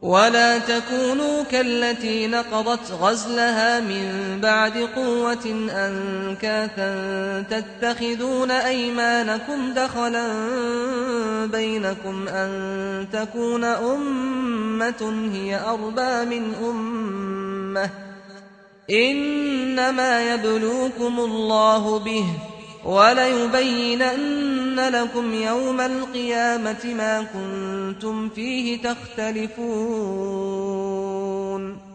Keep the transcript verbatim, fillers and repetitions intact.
ولا تكونوا كالتي نقضت غزلها من بعد قوة أنكاثا تتخذون أيمانكم دخلا بينكم أن تكون أمة هي أربى من أمة إنما يبلوكم الله به وليبينن لكم يوم القيامة ما كنتم فيه تختلفون.